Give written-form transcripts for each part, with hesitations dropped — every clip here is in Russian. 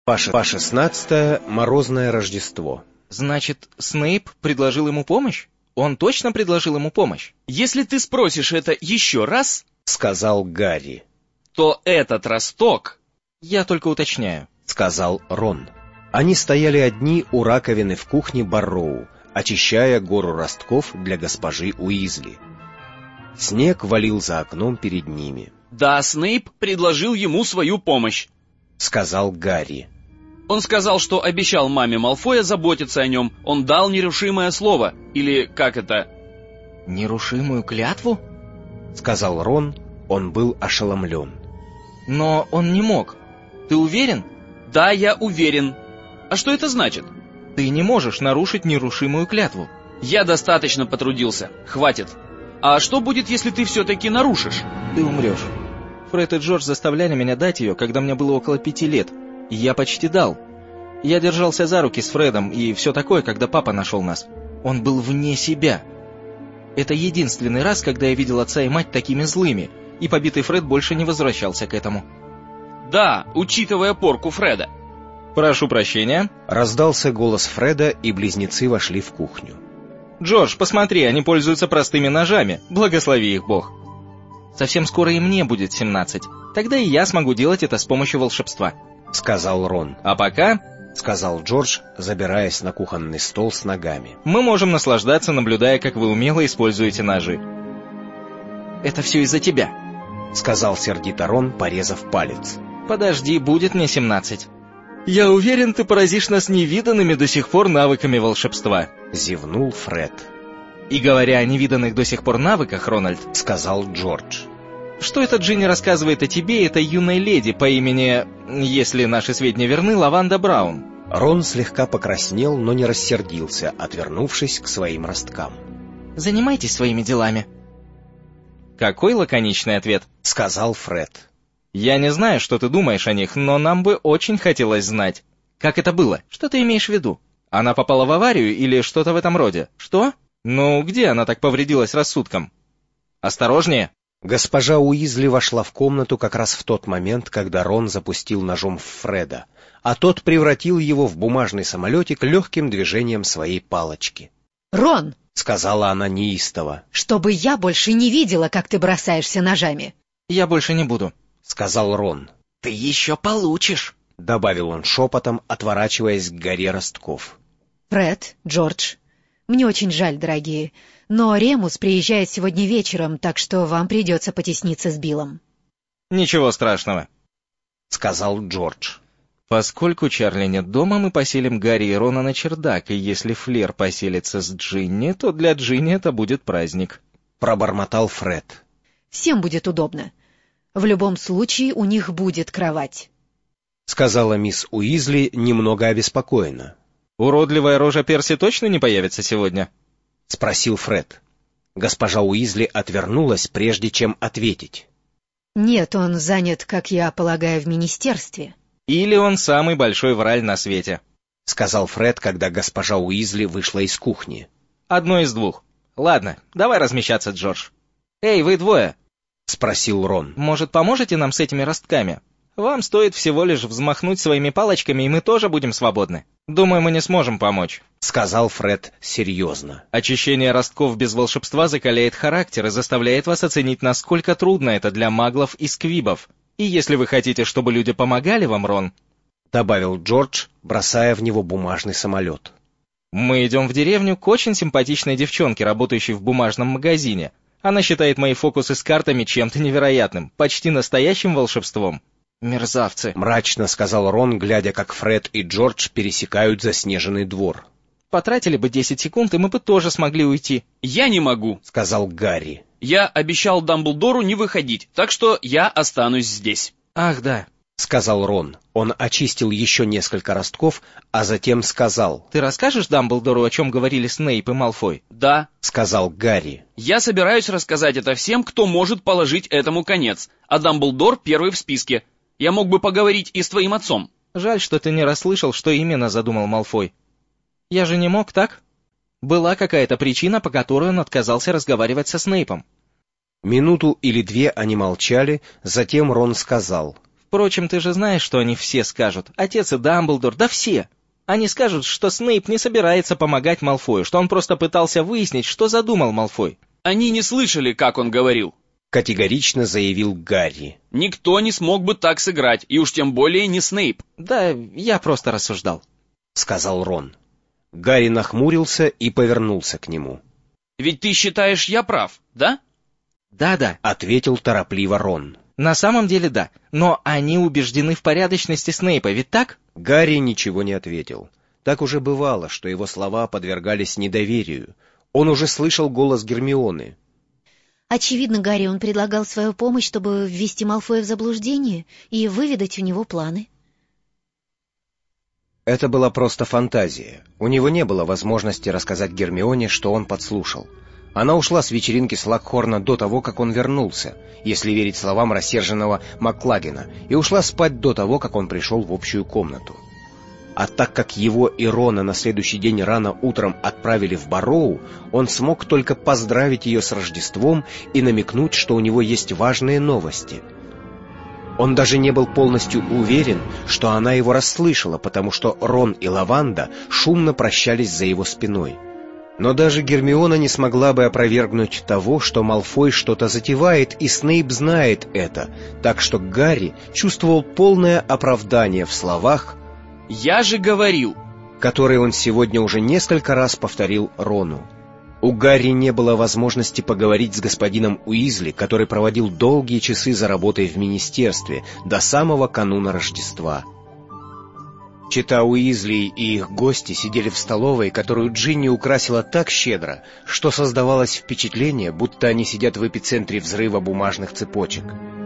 По 16 Морозное Рождество. Значит, Снейп предложил ему помощь? Он точно предложил ему помощь? Если ты спросишь это еще раз, Сказал Гарри. то этот росток... Я только уточняю. Сказал Рон. Они стояли одни у раковины в кухне Барроу, очищая гору ростков для госпожи Уизли. Снег валил за окном перед ними. Да, Снейп предложил ему свою помощь. Сказал Гарри. Он сказал, что обещал маме Малфоя заботиться о нем. Он дал нерушимое слово. Или как это? Нерушимую клятву? Сказал Рон. Он был ошеломлен. Но он не мог. Ты уверен? Да, я уверен. А что это значит? Ты не можешь нарушить нерушимую клятву. Я достаточно потрудился. Хватит. А что будет, если ты все-таки нарушишь? Ты умрешь. Фред и Джордж заставляли меня дать ее, когда мне было около 5 лет. И я почти дал. Я держался за руки с Фредом и все такое, когда папа нашел нас. Он был вне себя. Это единственный раз, когда я видел отца и мать такими злыми, и побитый Фред больше не возвращался к этому. Да, учитывая порку Фреда. Прошу прощения. Раздался голос Фреда, и близнецы вошли в кухню. Джордж, посмотри, они пользуются простыми ножами. Благослови их Бог. Совсем скоро и мне будет 17. Тогда и я смогу делать это с помощью волшебства. Сказал Рон. А пока, Сказал Джордж, забираясь на кухонный стол с ногами. мы можем наслаждаться, наблюдая, как вы умело используете ножи. Это все из-за тебя. Сказал сердито Рон, порезав палец. Подожди, будет мне 17. Я уверен, ты поразишь нас невиданными до сих пор навыками волшебства. Зевнул Фред. И говоря о невиданных до сих пор навыках, Рональд, Сказал Джордж. что это Джинни рассказывает о тебе, этой юной леди по имени, если наши сведения верны, Лаванда Браун? Рон слегка покраснел, но не рассердился, отвернувшись к своим росткам. Занимайтесь своими делами. Какой лаконичный ответ. Сказал Фред. Я не знаю, что ты думаешь о них, но нам бы очень хотелось знать. Как это было? Что ты имеешь в виду? Она попала в аварию или что-то в этом роде? Что? Ну, где она так повредилась рассудком? Осторожнее. Госпожа Уизли вошла в комнату как раз в тот момент, когда Рон запустил ножом в Фреда, а тот превратил его в бумажный самолетик легким движением своей палочки. «Рон!» — сказала она неистово. «Чтобы я больше не видела, как ты бросаешься ножами!» Я больше не буду. — сказал Рон. Ты еще получишь. — добавил он шепотом, отворачиваясь к горе ростков. «Фред, Джордж, мне очень жаль, дорогие, но Ремус приезжает сегодня вечером, так что вам придется потесниться с Биллом». Ничего страшного. — сказал Джордж. Поскольку Чарли нет дома, мы поселим Гарри и Рона на чердак, и если Флер поселится с Джинни, то для Джинни это будет праздник. Пробормотал Фред. «Всем будет удобно. В любом случае у них будет кровать». Сказала мисс Уизли немного обеспокоенно. Уродливая рожа Перси точно не появится сегодня? Спросил Фред. Госпожа Уизли отвернулась, прежде чем ответить. «Нет, он занят, как я полагаю, в министерстве». Или он самый большой враль на свете? Сказал Фред, когда госпожа Уизли вышла из кухни. Одно из двух. Ладно, давай размещаться, Джордж. Эй, вы двое. Спросил Рон. Может, поможете нам с этими ростками? Вам стоит всего лишь взмахнуть своими палочками, и мы тоже будем свободны. Думаю, мы не сможем помочь. Сказал Фред серьезно. Очищение ростков без волшебства закаляет характер и заставляет вас оценить, насколько трудно это для маглов и сквибов. И если вы хотите, чтобы люди помогали вам, Рон, добавил Джордж, бросая в него бумажный самолет. Мы идем в деревню к очень симпатичной девчонке, работающей в бумажном магазине. Она считает мои фокусы с картами чем-то невероятным, почти настоящим волшебством. Мерзавцы. Мрачно сказал Рон, глядя, как Фред и Джордж пересекают заснеженный двор. Потратили бы 10 секунд, и мы бы тоже смогли уйти. Я не могу, сказал Гарри. Я обещал Дамблдору не выходить, так что я останусь здесь. Ах, да. Сказал Рон. Он очистил еще несколько ростков, а затем сказал. Ты расскажешь Дамблдору, о чем говорили Снейп и Малфой? Да. Сказал Гарри. Я собираюсь рассказать это всем, кто может положить этому конец, а Дамблдор первый в списке. Я мог бы поговорить и с твоим отцом. Жаль, что ты не расслышал, что именно задумал Малфой. Я же не мог, так? Была какая-то причина, по которой он отказался разговаривать со Снейпом. Минуту или две они молчали, затем Рон сказал. Впрочем, ты же знаешь, что они все скажут. Отец и Дамблдор, да все. Они скажут, что Снейп не собирается помогать Малфою, что он просто пытался выяснить, что задумал Малфой. Они не слышали, как он говорил. Категорично заявил Гарри. Никто не смог бы так сыграть, и уж тем более не Снейп. Да, я просто рассуждал, сказал Рон. Гарри нахмурился и повернулся к нему. Ведь ты считаешь, я прав, да? Да-да, ответил торопливо Рон. На самом деле да, но они убеждены в порядочности Снейпа, ведь так? Гарри ничего не ответил. Так уже бывало, что его слова подвергались недоверию. Он уже слышал голос Гермионы. Очевидно, Гарри, он предлагал свою помощь, чтобы ввести Малфоя в заблуждение и выведать у него планы. Это была просто фантазия. У него не было возможности рассказать Гермионе, что он подслушал. Она ушла с вечеринки Слакхорна до того, как он вернулся, если верить словам рассерженного Макклагена, и ушла спать до того, как он пришел в общую комнату. А так как его и Рона на следующий день рано утром отправили в Барроу, он смог только поздравить ее с Рождеством и намекнуть, что у него есть важные новости. Он даже не был полностью уверен, что она его расслышала, потому что Рон и Лаванда шумно прощались за его спиной. Но даже Гермиона не смогла бы опровергнуть того, что Малфой что-то затевает, и Снейп знает это, так что Гарри чувствовал полное оправдание в словах, «Я же говорил», которые он сегодня уже несколько раз повторил Рону. У Гарри не было возможности поговорить с господином Уизли, который проводил долгие часы за работой в министерстве до самого кануна Рождества. Чета Уизли и их гости сидели в столовой, которую Джинни украсила так щедро, что создавалось впечатление, будто они сидят в эпицентре взрыва бумажных цепочек.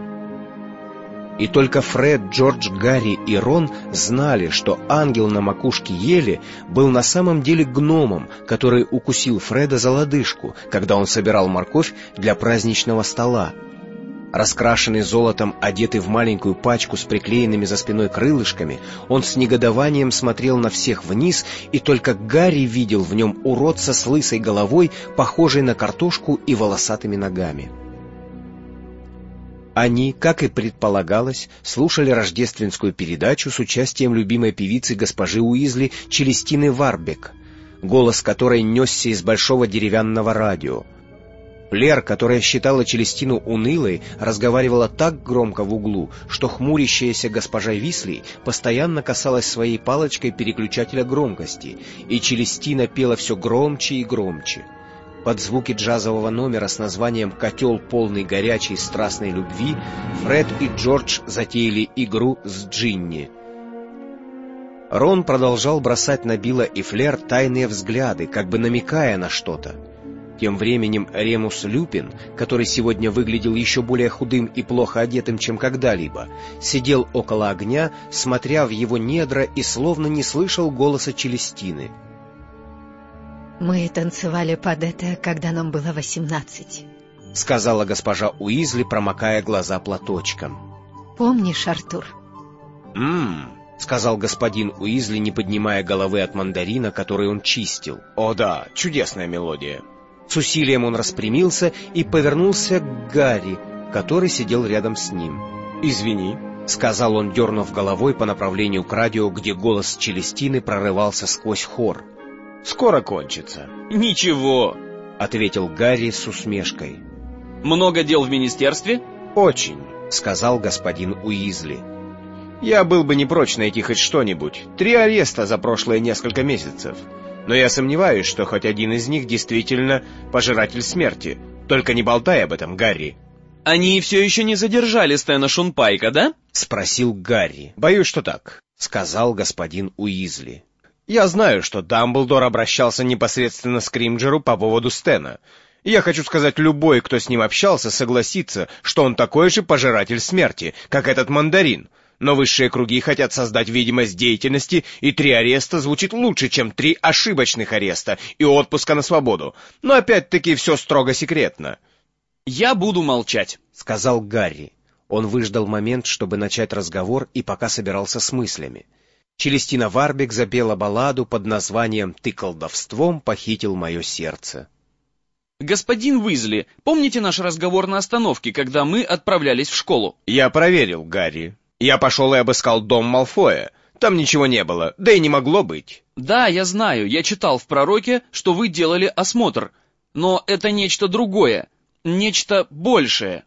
И только Фред, Джордж, Гарри и Рон знали, что ангел на макушке ели был на самом деле гномом, который укусил Фреда за лодыжку, когда он собирал морковь для праздничного стола. Раскрашенный золотом, одетый в маленькую пачку с приклеенными за спиной крылышками, он с негодованием смотрел на всех вниз, и только Гарри видел в нем уродца с лысой головой, похожей на картошку и волосатыми ногами. Они, как и предполагалось, слушали рождественскую передачу с участием любимой певицы госпожи Уизли Челестины Варбек, голос которой несся из большого деревянного радио. Флер, которая считала Челестину унылой, разговаривала так громко в углу, что хмурящаяся госпожа Висли постоянно касалась своей палочкой переключателя громкости, и Челестина пела все громче и громче. Под звуки джазового номера с названием «Котел, полный горячей страстной любви» Фред и Джордж затеяли игру с Джинни. Рон продолжал бросать на Билла и Флер тайные взгляды, как бы намекая на что-то. Тем временем Ремус Люпин, который сегодня выглядел еще более худым и плохо одетым, чем когда-либо, сидел около огня, смотря в его недра, и словно не слышал голоса Челестины. «Мы танцевали под это, когда нам было 18», — сказала госпожа Уизли, промокая глаза платочком. «Помнишь, Артур?» — сказал господин Уизли, не поднимая головы от мандарина, который он чистил. «О да, чудесная мелодия». С усилием он распрямился и повернулся к Гарри, который сидел рядом с ним. «Извини», — сказал он, дернув головой по направлению к радио, где голос Челестины прорывался сквозь хор. «Скоро кончится». «Ничего», — ответил Гарри с усмешкой. «Много дел в министерстве?» «Очень», — сказал господин Уизли. «Я был бы не прочь найти хоть что-нибудь. 3 ареста за прошлые несколько месяцев. Но я сомневаюсь, что хоть один из них действительно пожиратель смерти. Только не болтай об этом, Гарри». «Они все еще не задержали Стэна Шунпайка, да?» — спросил Гарри. «Боюсь, что так», — сказал господин Уизли. «Я знаю, что Дамблдор обращался непосредственно к Кримджеру по поводу Стэна. И я хочу сказать, любой, кто с ним общался, согласится, что он такой же пожиратель смерти, как этот мандарин. Но высшие круги хотят создать видимость деятельности, и 3 ареста звучит лучше, чем 3 ошибочных ареста и отпуска на свободу. Но опять-таки все строго секретно». «Я буду молчать», — сказал Гарри. Он выждал момент, чтобы начать разговор, и пока собирался с мыслями. Челестина Варбек запела балладу под названием «Ты колдовством похитил мое сердце». «Господин Уизли, помните наш разговор на остановке, когда мы отправлялись в школу?» «Я проверил, Гарри», Я пошел и обыскал дом Малфоя. Там ничего не было, да и не могло быть. Да, я знаю, я читал в пророке, что вы делали осмотр. Но это нечто другое, нечто большее.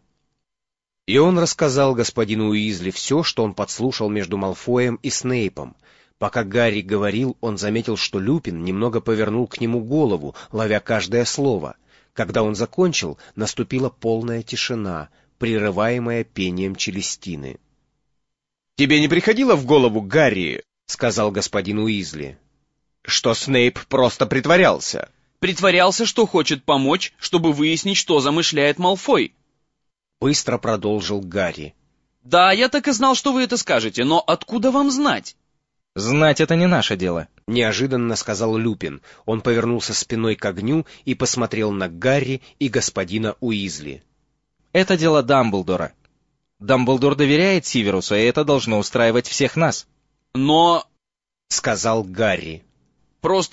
И он рассказал господину Уизли все, что он подслушал между Малфоем и Снейпом. Пока Гарри говорил, он заметил, что Люпин немного повернул к нему голову, ловя каждое слово. Когда он закончил, наступила полная тишина, прерываемая пением Челестины. «Тебе не приходило в голову, Гарри, — сказал господин Уизли, — что Снейп просто притворялся?» Притворялся, что хочет помочь, чтобы выяснить, что замышляет Малфой. Быстро продолжил Гарри. Да, я так и знал, что вы это скажете, но откуда вам знать? Знать — это не наше дело. Неожиданно сказал Люпин. Он повернулся спиной к огню и посмотрел на Гарри и господина Уизли. Это дело Дамблдора. Дамблдор доверяет Сиверусу, и это должно устраивать всех нас. Но... сказал Гарри. Просто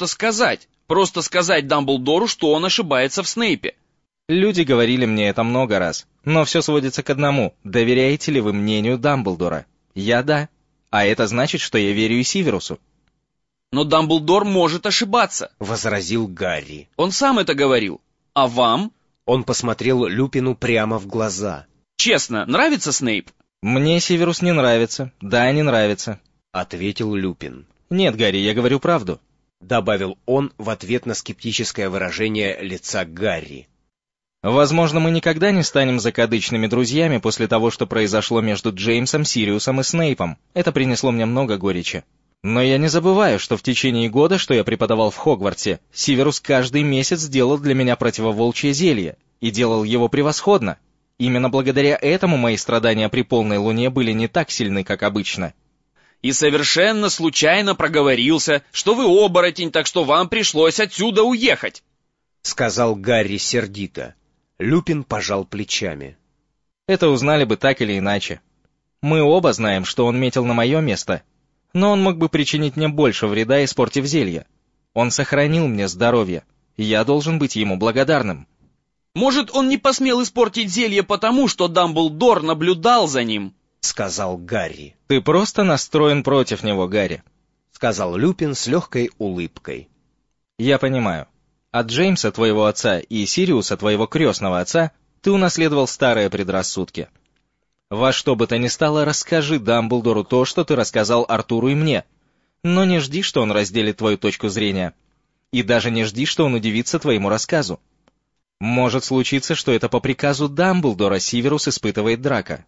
сказать Дамблдору, что он ошибается в Снейпе. Люди говорили мне это много раз, но все сводится к одному. Доверяете ли вы мнению Дамблдора? Я — да. А это значит, что я верю и Сиверусу. Но Дамблдор может ошибаться, — возразил Гарри. Он сам это говорил. А вам? Он посмотрел Люпину прямо в глаза. Честно, нравится Снейп? Мне Сиверус не нравится. Да, не нравится. — ответил Люпин. Нет, Гарри, я говорю правду. — добавил он в ответ на скептическое выражение лица Гарри. Возможно, мы никогда не станем закадычными друзьями после того, что произошло между Джеймсом, Сириусом и Снейпом. Это принесло мне много горечи. Но я не забываю, что в течение года, что я преподавал в Хогвартсе, Сиверус каждый месяц делал для меня противоволчье зелье. И делал его превосходно. Именно благодаря этому мои страдания при полной луне были не так сильны, как обычно. И совершенно случайно проговорился, что вы оборотень, так что вам пришлось отсюда уехать, — сказал Гарри сердито. Люпин пожал плечами. Это узнали бы так или иначе. Мы оба знаем, что он метил на мое место, но он мог бы причинить мне больше вреда, испортив зелье. Он сохранил мне здоровье, и я должен быть ему благодарным. Может, он не посмел испортить зелье потому, что Дамблдор наблюдал за ним, — сказал Гарри. Ты просто настроен против него, Гарри, — сказал Люпин с легкой улыбкой. Я понимаю. От Джеймса, твоего отца, и Сириуса, твоего крестного отца, ты унаследовал старые предрассудки. Во что бы то ни стало, расскажи Дамблдору то, что ты рассказал Артуру и мне. Но не жди, что он разделит твою точку зрения. И даже не жди, что он удивится твоему рассказу. Может случиться, что это по приказу Дамблдора Сиверус испытывает Драко.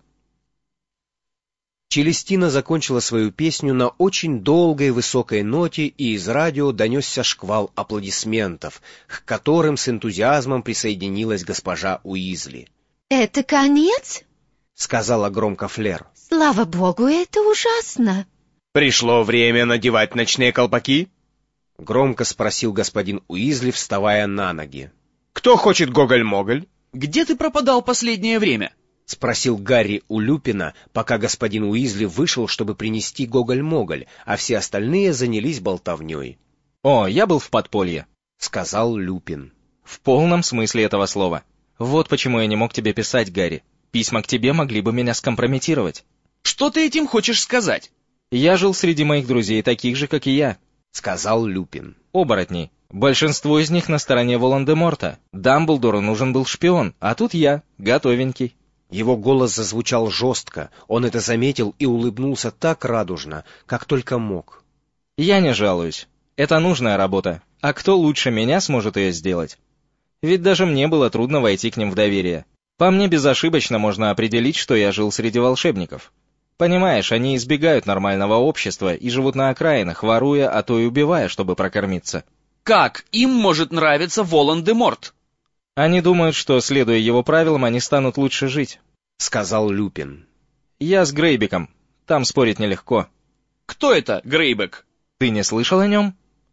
Челестина закончила свою песню на очень долгой высокой ноте, и из радио донесся шквал аплодисментов, к которым с энтузиазмом присоединилась госпожа Уизли. «Это конец?» — сказала громко Флер. «Слава богу, это ужасно!» «Пришло время надевать ночные колпаки?» — громко спросил господин Уизли, вставая на ноги. «Кто хочет гоголь-моголь?» Где ты пропадал последнее время? — спросил Гарри у Люпина, пока господин Уизли вышел, чтобы принести гоголь-моголь, а все остальные занялись болтовней. «О, я был в подполье», — сказал Люпин. «В полном смысле этого слова. Вот почему я не мог тебе писать, Гарри. Письма к тебе могли бы меня скомпрометировать». Что ты этим хочешь сказать? «Я жил среди моих друзей, таких же, как и я», — сказал Люпин. «оборотней. Большинство из них на стороне Волан-де-Морта. Дамблдору нужен был шпион, а тут я, готовенький». Его голос зазвучал жестко, он это заметил и улыбнулся так радужно, как только мог. «Я не жалуюсь. Это нужная работа. А кто лучше меня сможет ее сделать? Ведь даже мне было трудно войти к ним в доверие. По мне безошибочно можно определить, что я жил среди волшебников. Понимаешь, они избегают нормального общества и живут на окраинах, воруя, а то и убивая, чтобы прокормиться. Как им может нравиться Волан-де-Морт? Они думают, что, следуя его правилам, они станут лучше жить», — сказал Люпин. «Я с Грейбеком. Там спорить нелегко». Кто это, Грейбек? «Ты не слышал о нем?»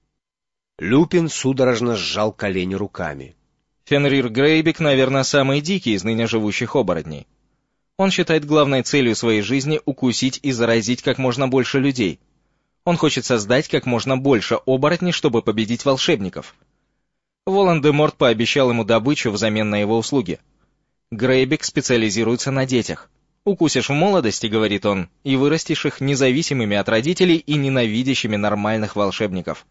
Люпин судорожно сжал колени руками. Фенрир Грейбек, наверное, самый дикий из ныне живущих оборотней. Он считает главной целью своей жизни укусить и заразить как можно больше людей. Он хочет создать как можно больше оборотней, чтобы победить волшебников. Волан-де-Морт пообещал ему добычу взамен на его услуги. Грейбек специализируется на детях. Укусишь в молодости, говорит он, и вырастешь их независимыми от родителей и ненавидящими нормальных волшебников.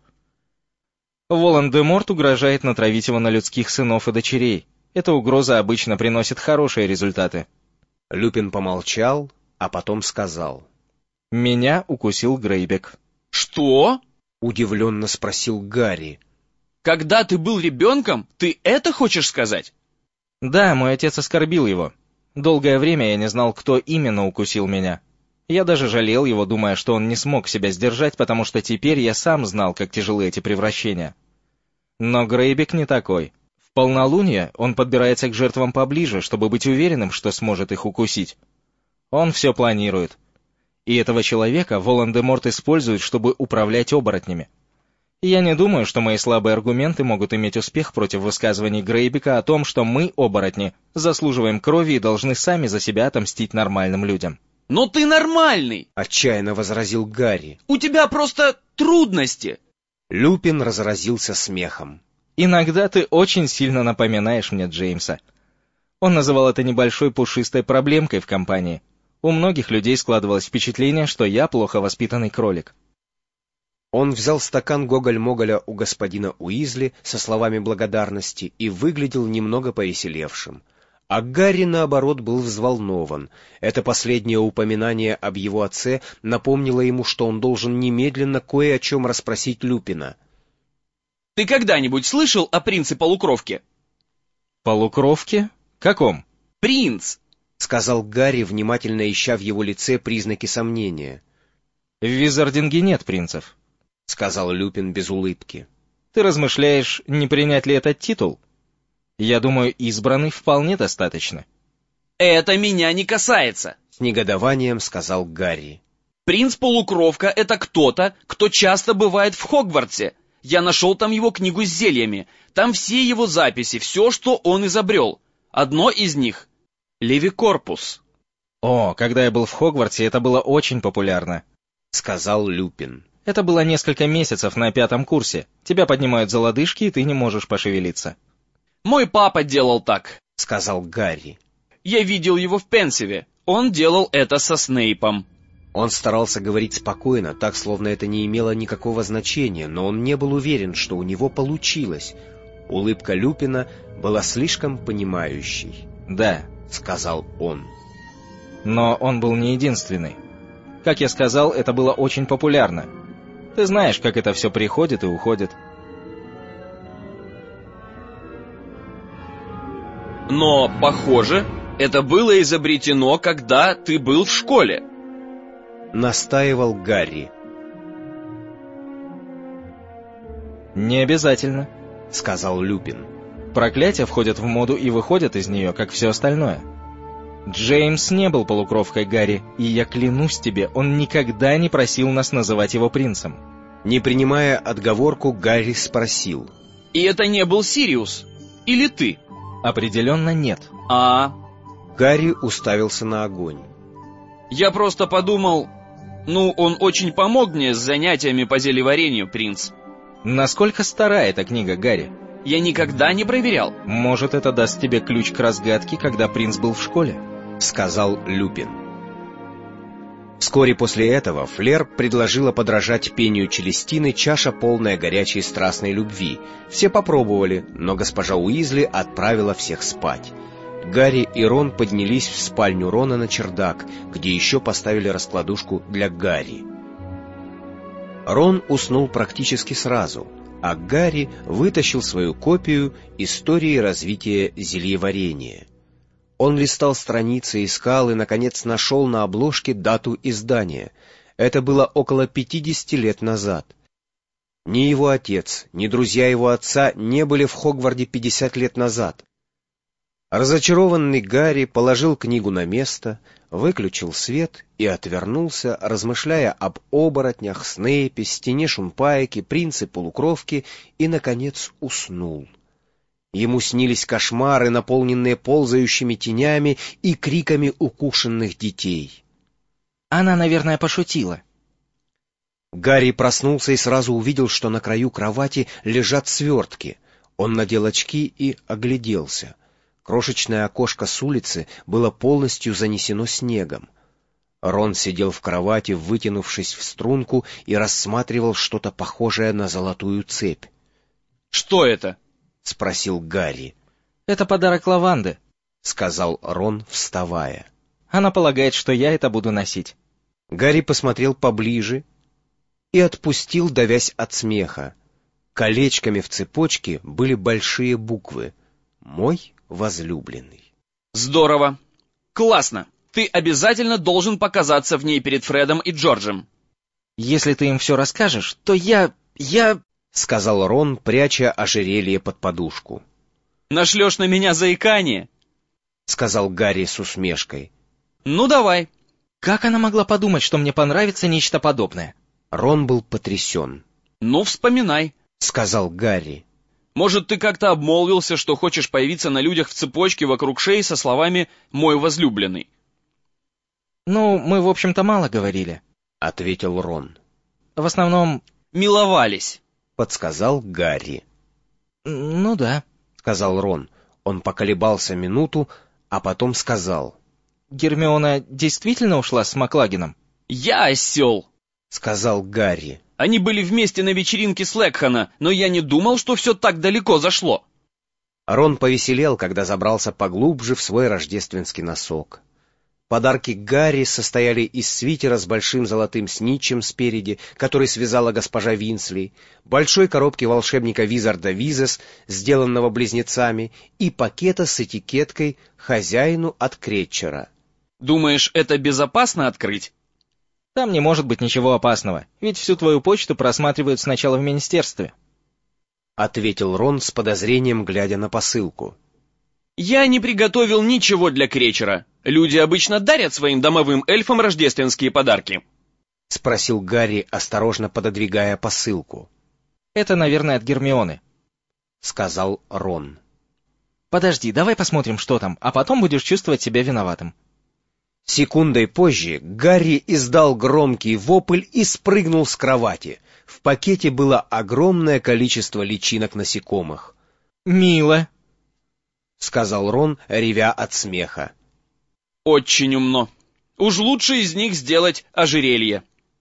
Волан-де-Морт угрожает натравить его на людских сынов и дочерей. Эта угроза обычно приносит хорошие результаты. Люпин помолчал, а потом сказал: Меня укусил Грейбек. Что? Удивленно спросил Гарри. Когда ты был ребенком, ты это хочешь сказать? Да, мой отец оскорбил его. Долгое время я не знал, кто именно укусил меня. Я даже жалел его, думая, что он не смог себя сдержать, потому что теперь я сам знал, как тяжелы эти превращения. Но Грейбек не такой. В полнолуние он подбирается к жертвам поближе, чтобы быть уверенным, что сможет их укусить. Он все планирует. И этого человека Волан-де-Морт использует, чтобы управлять оборотнями. Я не думаю, что мои слабые аргументы могут иметь успех против высказываний Грейбека о том, что мы, оборотни, заслуживаем крови и должны сами за себя отомстить нормальным людям. Но ты нормальный! Отчаянно возразил Гарри. У тебя просто трудности! Люпин разразился смехом. Иногда ты очень сильно напоминаешь мне Джеймса. Он называл это небольшой пушистой проблемкой в компании. У многих людей складывалось впечатление, что я плохо воспитанный кролик. Он взял стакан Гоголь-Моголя у господина Уизли со словами благодарности и выглядел немного повеселевшим. А Гарри, наоборот, был взволнован. Это последнее упоминание об его отце напомнило ему, что он должен немедленно кое о чем расспросить Люпина. Ты когда-нибудь слышал о принце-полукровке? Полукровке? Каком? Принц! — сказал Гарри, внимательно ища в его лице признаки сомнения. В Визардинге нет принцев, — сказал Люпин без улыбки. Ты размышляешь, не принять ли этот титул? Я думаю, избранный вполне достаточно. Это меня не касается, — с негодованием сказал Гарри. Принц-полукровка — это кто-то, кто часто бывает в Хогвартсе. Я нашел там его книгу с зельями. Там все его записи, все, что он изобрел. Одно из них — Левикорпус. О, когда я был в Хогвартсе, это было очень популярно, — сказал Люпин. Это было несколько месяцев на 5-м курсе. Тебя поднимают за лодыжки, и ты не можешь пошевелиться. Мой папа делал так, — сказал Гарри. Я видел его в Пенсиве. Он делал это со Снейпом. Он старался говорить спокойно, так, словно это не имело никакого значения, но он не был уверен, что у него получилось. Улыбка Люпина была слишком понимающей. Да, — сказал он. Но он был не единственный. Как я сказал, это было очень популярно. Ты знаешь, как это все приходит и уходит. Но, похоже, это было изобретено, когда ты был в школе. Настаивал Гарри. Не обязательно, — сказал Люпин. Проклятия входят в моду и выходят из нее, как все остальное. Джеймс не был полукровкой, Гарри, и я клянусь тебе, он никогда не просил нас называть его принцем. Не принимая отговорку, Гарри спросил. И это не был Сириус? Или ты? Определенно нет. Гарри уставился на огонь. Я просто подумал... он очень помог мне с занятиями по зельеварению, принц. Насколько стара эта книга, Гарри? Я никогда не проверял. Может, это даст тебе ключ к разгадке, когда принц был в школе? — сказал Люпин. Вскоре после этого Флер предложила подражать пению Челестины чаша, полная горячей страстной любви. Все попробовали, но госпожа Уизли отправила всех спать. Гарри и Рон поднялись в спальню Рона на чердак, где еще поставили раскладушку для Гарри. Рон уснул практически сразу, а Гарри вытащил свою копию истории развития зельеварения. Он листал страницы, искал и, наконец, нашел на обложке дату издания. Это было около 50 лет назад. Ни его отец, ни друзья его отца не были в Хогвартсе 50 лет назад. Разочарованный Гарри положил книгу на место, выключил свет и отвернулся, размышляя об оборотнях, Снейпе, стене Шунпайки, принце-полукровке и, наконец, уснул. Ему снились кошмары, наполненные ползающими тенями и криками укушенных детей. Она, наверное, пошутила. Гарри проснулся и сразу увидел, что на краю кровати лежат свертки. Он надел очки и огляделся. Крошечное окошко с улицы было полностью занесено снегом. Рон сидел в кровати, вытянувшись в струнку, и рассматривал что-то похожее на золотую цепь. «Что это?» — спросил Гарри. Это подарок Лаванды, — сказал Рон, вставая. Она полагает, что я это буду носить. Гарри посмотрел поближе и отпустил, давясь от смеха. Колечками в цепочке были большие буквы «Мой возлюбленный». «Здорово! Классно! Ты обязательно должен показаться в ней перед Фредом и Джорджем». Если ты им все расскажешь, то я... — сказал Рон, пряча ожерелье под подушку. «Нашлешь на меня заикание?» — сказал Гарри с усмешкой. «Ну давай». Как она могла подумать, что мне понравится нечто подобное? Рон был потрясен. «Ну, вспоминай. — сказал Гарри. Может, ты как-то обмолвился, что хочешь появиться на людях в цепочке вокруг шеи со словами «мой возлюбленный». Ну, мы, в общем-то, мало говорили. — ответил Рон. В основном... «Миловались». — подсказал Гарри. Ну да. — сказал Рон. Он поколебался минуту, а потом сказал. — Гермиона действительно ушла с Маклагином? «Я осел», — сказал Гарри. «Они были вместе на вечеринке Слэкхана, но я не думал, что все так далеко зашло». Рон повеселел, когда забрался поглубже в свой рождественский носок. Подарки Гарри состояли из свитера с большим золотым снитчем спереди, который связала госпожа Винсли, большой коробки волшебника Визарда Визес, сделанного близнецами, и пакета с этикеткой «Хозяину от Кретчера». «Думаешь, это безопасно открыть?» Там не может быть ничего опасного, ведь всю твою почту просматривают сначала в министерстве. — ответил Рон с подозрением, глядя на посылку. «Я не приготовил ничего для Кречера. Люди обычно дарят своим домовым эльфам рождественские подарки». — спросил Гарри, осторожно пододвигая посылку. Это, наверное, от Гермионы. — сказал Рон. Подожди, давай посмотрим, что там, а потом будешь чувствовать себя виноватым. Секундой позже Гарри издал громкий вопль и спрыгнул с кровати. В пакете было огромное количество личинок насекомых. «Мило», — сказал Рон, ревя от смеха. «Очень умно. Уж лучше из них сделать ожерелье»,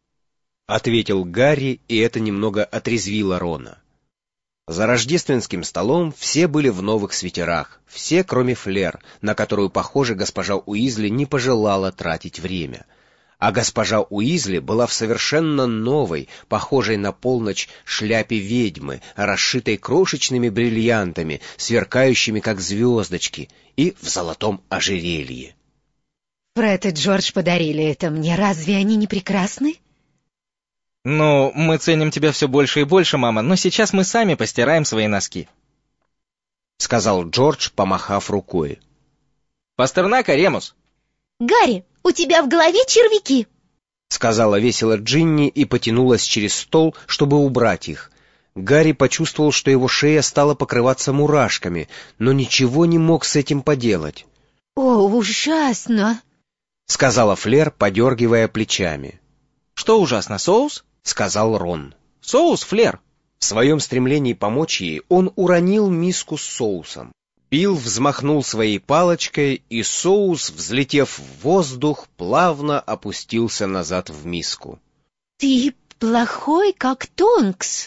— ответил Гарри, и это немного отрезвило Рона. За рождественским столом все были в новых свитерах, все, кроме Флер, на которую, похоже, госпожа Уизли не пожелала тратить время. А госпожа Уизли была в совершенно новой, похожей на полночь, шляпе ведьмы, расшитой крошечными бриллиантами, сверкающими как звездочки, и в золотом ожерелье. Фред и Джордж подарили это мне. Разве они не прекрасны? Ну, мы ценим тебя все больше и больше, мама, но сейчас мы сами постираем свои носки. — сказал Джордж, помахав рукой. Пастернака, Ремус. Гарри, у тебя в голове червяки. — сказала весело Джинни и потянулась через стол, чтобы убрать их. Гарри почувствовал, что его шея стала покрываться мурашками, но ничего не мог с этим поделать. О, ужасно. — сказала Флер, подергивая плечами. — Что ужасно, соус? — сказал Рон. — Соус, Флер. В своем стремлении помочь ей он уронил миску с соусом. Билл взмахнул своей палочкой, и соус, взлетев в воздух, плавно опустился назад в миску. — Ты плохой, как Тонкс,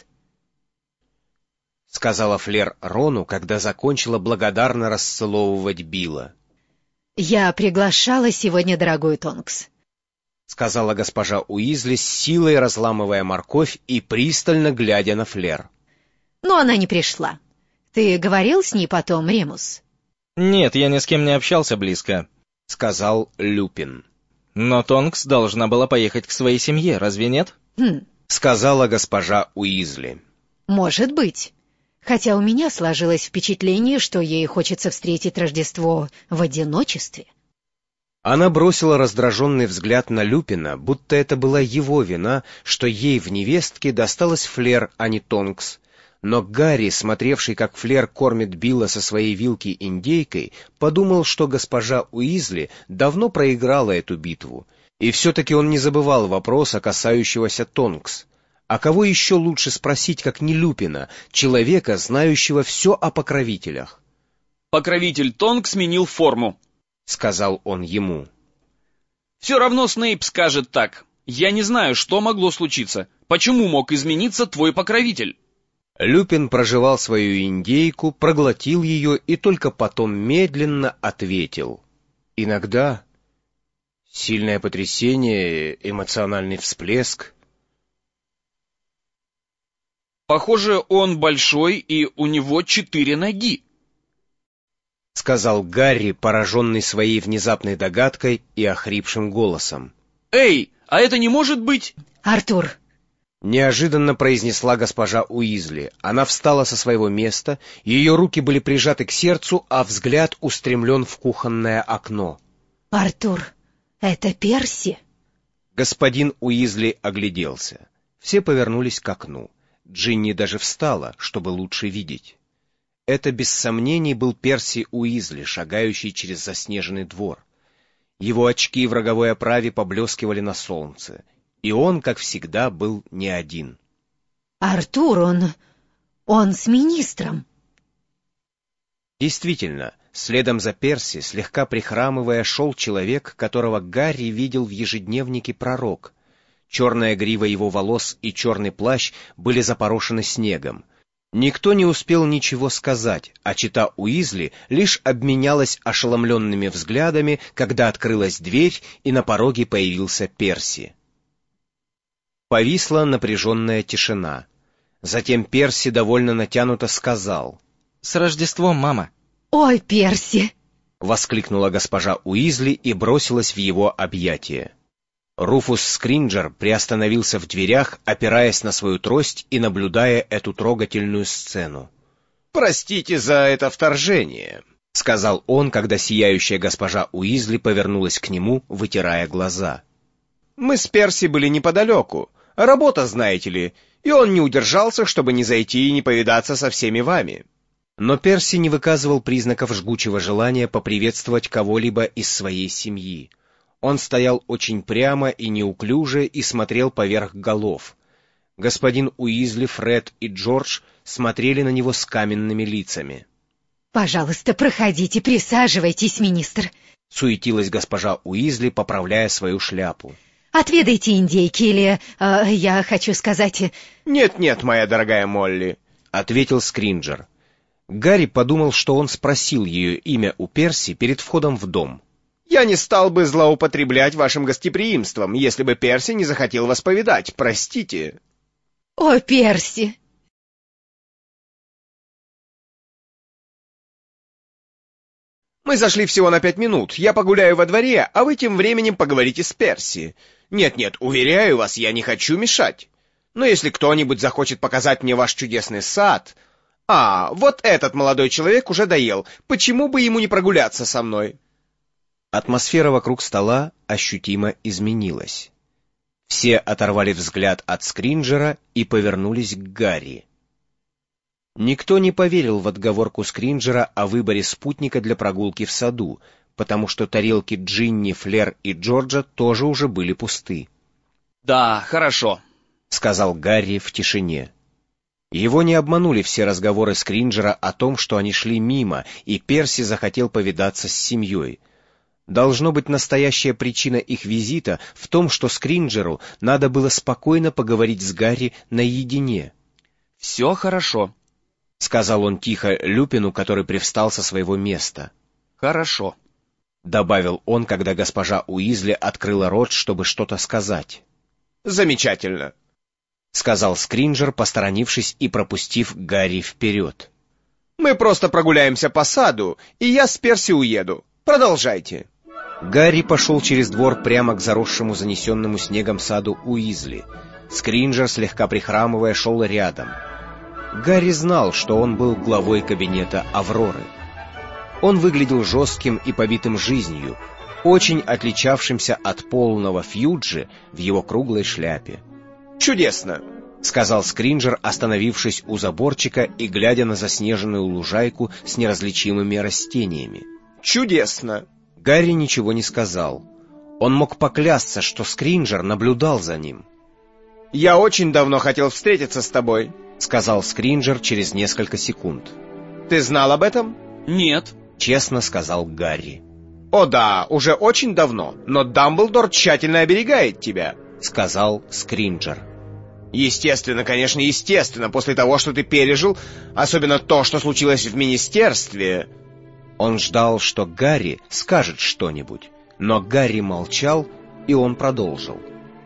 — сказала Флер Рону, когда закончила благодарно расцеловывать Билла. — Я приглашала сегодня дорогую Тонкс, — сказала госпожа Уизли, с силой разламывая морковь и пристально глядя на Флер. — но она не пришла. Ты говорил с ней потом, Ремус? — Нет, я ни с кем не общался близко, — сказал Люпин. — Но Тонкс должна была поехать к своей семье, разве нет? — сказала госпожа Уизли. — Может быть. Хотя у меня сложилось впечатление, что ей хочется встретить Рождество в одиночестве. Она бросила раздраженный взгляд на Люпина, будто это была его вина, что ей в невестке досталась Флер, а не Тонкс. Но Гарри, смотревший, как Флер кормит Билла со своей вилки индейкой, подумал, что госпожа Уизли давно проиграла эту битву. И все-таки он не забывал вопроса, касающегося Тонкс. А кого еще лучше спросить, как не Люпина, человека, знающего все о покровителях? Покровитель Тонг сменил форму», — сказал он ему. «Все равно Снейп скажет так. Я не знаю, что могло случиться. Почему мог измениться твой покровитель?» Люпин прожевал свою индейку, проглотил ее и только потом медленно ответил. «Иногда сильное потрясение, эмоциональный всплеск». «Похоже, он большой, и у него 4 ноги», — сказал Гарри, пораженный своей внезапной догадкой и охрипшим голосом. «Эй, а это не может быть...» Артур!» Неожиданно произнесла госпожа Уизли. Она встала со своего места, ее руки были прижаты к сердцу, а взгляд устремлен в кухонное окно. «Артур, это Перси?» Господин Уизли огляделся. Все повернулись к окну. Джинни даже встала, чтобы лучше видеть. Это без сомнений был Перси Уизли, шагающий через заснеженный двор. Его очки в роговой оправе поблескивали на солнце, и он, как всегда, был не один. «Артур, он с министром». Действительно, следом за Перси, слегка прихрамывая, шел человек, которого Гарри видел в ежедневнике «Пророк». Черная грива его волос и черный плащ были запорошены снегом. Никто не успел ничего сказать, а чета Уизли лишь обменялась ошеломленными взглядами, когда открылась дверь, и на пороге появился Перси. Повисла напряженная тишина. Затем Перси довольно натянуто сказал: «С Рождеством, мама!» «Ой, Перси!» — воскликнула госпожа Уизли и бросилась в его объятия. Руфус Скринджер приостановился в дверях, опираясь на свою трость и наблюдая эту трогательную сцену. «Простите за это вторжение», — сказал он, когда сияющая госпожа Уизли повернулась к нему, вытирая глаза. «Мы с Перси были неподалеку. Работа, знаете ли, и он не удержался, чтобы не зайти и не повидаться со всеми вами». Но Перси не выказывал признаков жгучего желания поприветствовать кого-либо из своей семьи. Он стоял очень прямо и неуклюже и смотрел поверх голов. Господин Уизли, Фред и Джордж смотрели на него с каменными лицами. «Пожалуйста, проходите, присаживайтесь, министр», — суетилась госпожа Уизли, поправляя свою шляпу. «Отведайте индейки или, я хочу сказать...» «Нет-нет, моя дорогая Молли», — ответил Скринджер. Гарри подумал, что он спросил ее имя у Перси перед входом в дом. «Я не стал бы злоупотреблять вашим гостеприимством, если бы Перси не захотел вас повидать. Простите». «О, Перси!» «Мы зашли всего на 5 минут. Я погуляю во дворе, а вы тем временем поговорите с Перси. Нет-нет, уверяю вас, я не хочу мешать. Но если кто-нибудь захочет показать мне ваш чудесный сад... вот этот молодой человек уже доел. Почему бы ему не прогуляться со мной?» Атмосфера вокруг стола ощутимо изменилась. Все оторвали взгляд от Скринджера и повернулись к Гарри. Никто не поверил в отговорку Скринджера о выборе спутника для прогулки в саду, потому что тарелки Джинни, Флер и Джорджа тоже уже были пусты. «Да, хорошо», — сказал Гарри в тишине. Его не обманули все разговоры Скринджера о том, что они шли мимо, и Перси захотел повидаться с семьей. Должно быть, настоящая причина их визита в том, что Скринджеру надо было спокойно поговорить с Гарри наедине. «Все хорошо», — сказал он тихо Люпину, который привстал со своего места. «Хорошо», — добавил он, когда госпожа Уизли открыла рот, чтобы что-то сказать. «Замечательно», — сказал Скринджер, посторонившись и пропустив Гарри вперед. «Мы просто прогуляемся по саду, и я с Перси уеду. Продолжайте». Гарри пошел через двор прямо к заросшему занесенному снегом саду Уизли. Скринджер, слегка прихрамывая, шел рядом. Гарри знал, что он был главой кабинета Авроры. Он выглядел жестким и побитым жизнью, очень отличавшимся от полного Фьюджи в его круглой шляпе. «Чудесно!» — сказал Скринджер, остановившись у заборчика и глядя на заснеженную лужайку с неразличимыми растениями. «Чудесно!» Гарри ничего не сказал. Он мог поклясться, что Скринджер наблюдал за ним. «Я очень давно хотел встретиться с тобой», — сказал Скринджер через несколько секунд. «Ты знал об этом?» Нет. Честно сказал Гарри. «О да, уже очень давно, но Дамблдор тщательно оберегает тебя», — сказал Скринджер. «Естественно, конечно, естественно, после того, что ты пережил, особенно то, что случилось в министерстве». Он ждал, что Гарри скажет что-нибудь, но Гарри молчал, и он продолжил.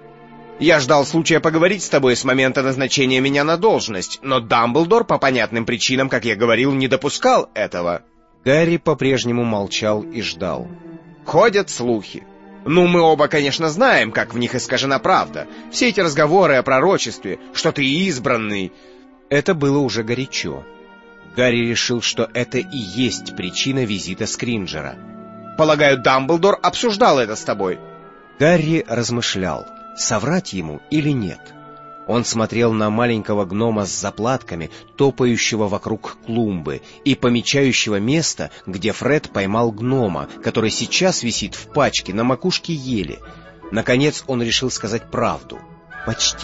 «Я ждал случая поговорить с тобой с момента назначения меня на должность, но Дамблдор, по понятным причинам, как я говорил, не допускал этого». Гарри по-прежнему молчал и ждал. «Ходят слухи. Ну, мы оба, конечно, знаем, как в них искажена правда. Все эти разговоры о пророчестве, что ты избранный...» Это было уже горячо. Гарри решил, что это и есть причина визита Скринджера. «Полагаю, Дамблдор обсуждал это с тобой?» Гарри размышлял, соврать ему или нет. Он смотрел на маленького гнома с заплатками, топающего вокруг клумбы и помечающего место, где Фред поймал гнома, который сейчас висит в пачке на макушке ели. Наконец он решил сказать правду. Почти.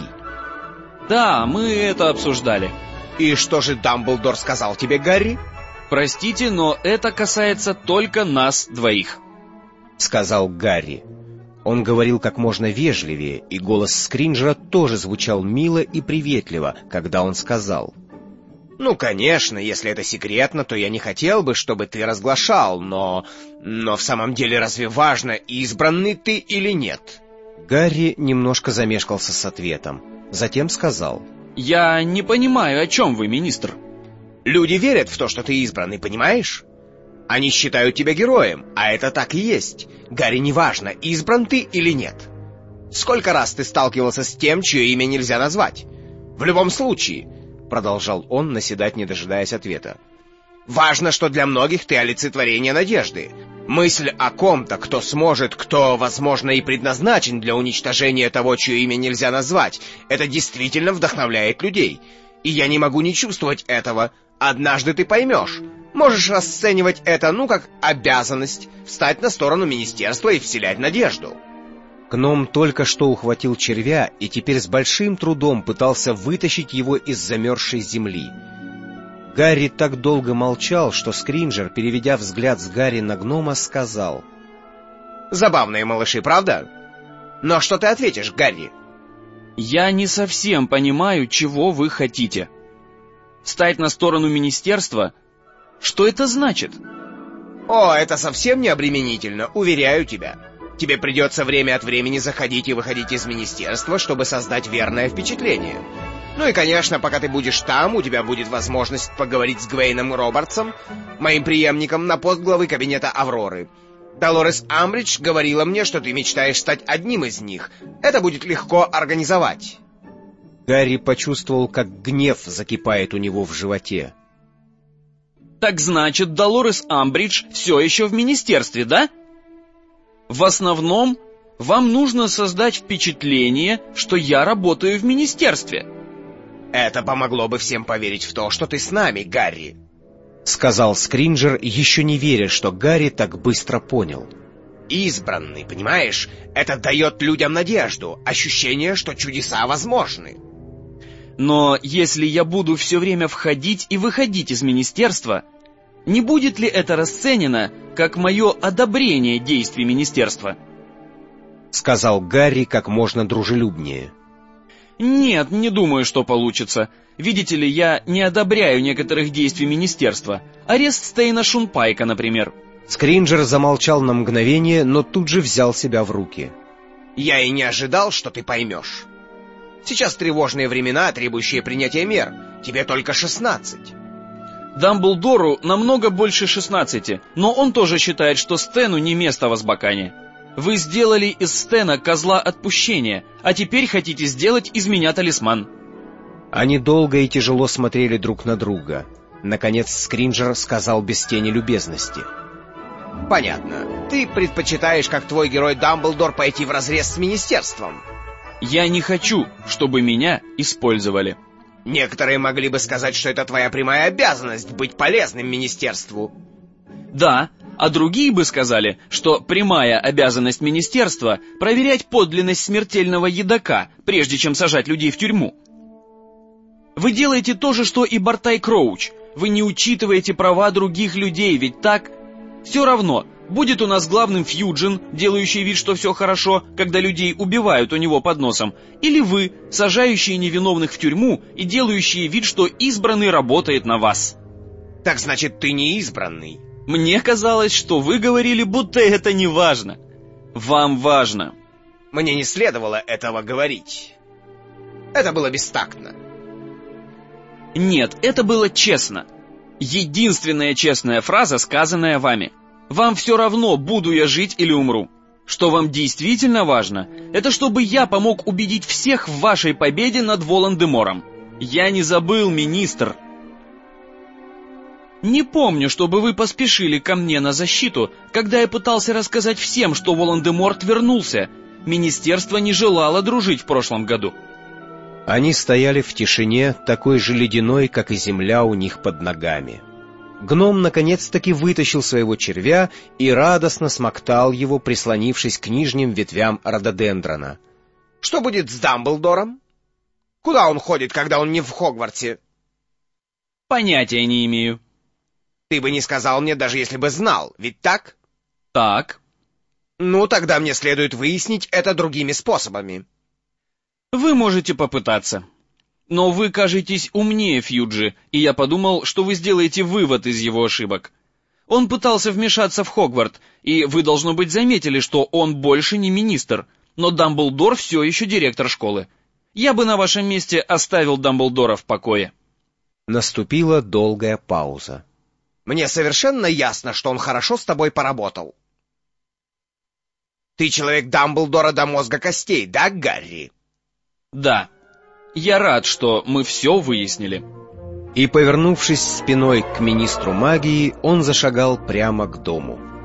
Да, мы это обсуждали. «И что же Дамблдор сказал тебе, Гарри?» Простите, но это касается только нас двоих, сказал Гарри. Он говорил как можно вежливее, и голос Скринджера тоже звучал мило и приветливо, когда он сказал: «Ну, конечно, если это секретно, то я не хотел бы, чтобы ты разглашал, но в самом деле разве важно, избранный ты или нет?» Гарри немножко замешкался с ответом, затем сказал: «Я не понимаю, о чем вы, министр?» «Люди верят в то, что ты избранный, понимаешь? Они считают тебя героем, а это так и есть. Гарри, неважно, избран ты или нет. Сколько раз ты сталкивался с тем, чье имя нельзя назвать? В любом случае, — продолжал он, наседать, не дожидаясь ответа, — важно, что для многих ты олицетворение надежды. Мысль о ком-то, кто сможет, кто, возможно, и предназначен для уничтожения того, чье имя нельзя назвать, это действительно вдохновляет людей. И я не могу не чувствовать этого. Однажды ты поймешь. Можешь расценивать это, как обязанность, встать на сторону министерства и вселять надежду». Гном только что ухватил червя и теперь с большим трудом пытался вытащить его из замерзшей земли. Гарри так долго молчал, что Скринджер, переведя взгляд с Гарри на гнома, сказал: «Забавные малыши, правда? Но что ты ответишь, Гарри?» «Я не совсем понимаю, чего вы хотите. Стать на сторону министерства? Что это значит?» «О, это совсем не обременительно, уверяю тебя. Тебе придется время от времени заходить и выходить из министерства, чтобы создать верное впечатление. Ну и, конечно, пока ты будешь там, у тебя будет возможность поговорить с Гвейном Робертсом, моим преемником на пост главы кабинета Авроры. Долорес Амбридж говорила мне, что ты мечтаешь стать одним из них. Это будет легко организовать». Гарри почувствовал, как гнев закипает у него в животе. «Так значит, Долорес Амбридж все еще в министерстве, да? В основном, вам нужно создать впечатление, что я работаю в министерстве». «Это помогло бы всем поверить в то, что ты с нами, Гарри», — сказал Скринджер, еще не веря, что Гарри так быстро понял. «Избранный, понимаешь? Это дает людям надежду, ощущение, что чудеса возможны». «Но если я буду все время входить и выходить из министерства, не будет ли это расценено как мое одобрение действий министерства?» — сказал Гарри как можно дружелюбнее. «Нет, не думаю, что получится. Видите ли, я не одобряю некоторых действий министерства. Арест Стейна Шунпайка, например». Скринджер замолчал на мгновение, но тут же взял себя в руки. «Я и не ожидал, что ты поймешь. Сейчас тревожные времена, требующие принятия мер. Тебе только 16. Дамблдору намного больше 16, но он тоже считает, что Стэну не место в Азкабане. Вы сделали из Стэна козла отпущения, а теперь хотите сделать из меня талисман». Они долго и тяжело смотрели друг на друга. Наконец Скринджер сказал без тени любезности: «Понятно. Ты предпочитаешь, как твой герой Дамблдор, пойти вразрез с министерством?» «Я не хочу, чтобы меня использовали». «Некоторые могли бы сказать, что это твоя прямая обязанность быть полезным министерству». «Да, а другие бы сказали, что прямая обязанность министерства — проверять подлинность смертельного едока, прежде чем сажать людей в тюрьму. Вы делаете то же, что и Бартай Кроуч. Вы не учитываете права других людей, ведь так? Все равно, будет у нас главным Фьюджин, делающий вид, что все хорошо, когда людей убивают у него под носом, или вы, сажающие невиновных в тюрьму и делающие вид, что избранный работает на вас. Так значит, ты не избранный. Мне казалось, что вы говорили, будто это не важно. Вам важно. Мне не следовало этого говорить. Это было бестактно. Нет, это было честно. Единственная честная фраза, сказанная вами. Вам все равно, буду я жить или умру. Что вам действительно важно, это чтобы я помог убедить всех в вашей победе над Волан-де-Мором. Я не забыл, министр. Не помню, чтобы вы поспешили ко мне на защиту, когда я пытался рассказать всем, что Волан-де-Морт вернулся. Министерство не желало дружить в прошлом году. Они стояли в тишине, такой же ледяной, как и земля у них под ногами. Гном наконец-таки вытащил своего червя и радостно смоктал его, прислонившись к нижним ветвям рододендрона. Что будет с Дамблдором? Куда он ходит, когда он не в Хогвартсе? Понятия не имею. Ты бы не сказал мне, даже если бы знал, ведь так? Так. Ну, тогда мне следует выяснить это другими способами. Вы можете попытаться. Но вы кажетесь умнее Фьюджи, и я подумал, что вы сделаете вывод из его ошибок. Он пытался вмешаться в Хогварт, и вы, должно быть, заметили, что он больше не министр, но Дамблдор все еще директор школы. Я бы на вашем месте оставил Дамблдора в покое. Наступила долгая пауза. Мне совершенно ясно, что он хорошо с тобой поработал. Ты человек Дамблдора до мозга костей, да, Гарри? Да. Я рад, что мы все выяснили. И, повернувшись спиной к министру магии, он зашагал прямо к дому.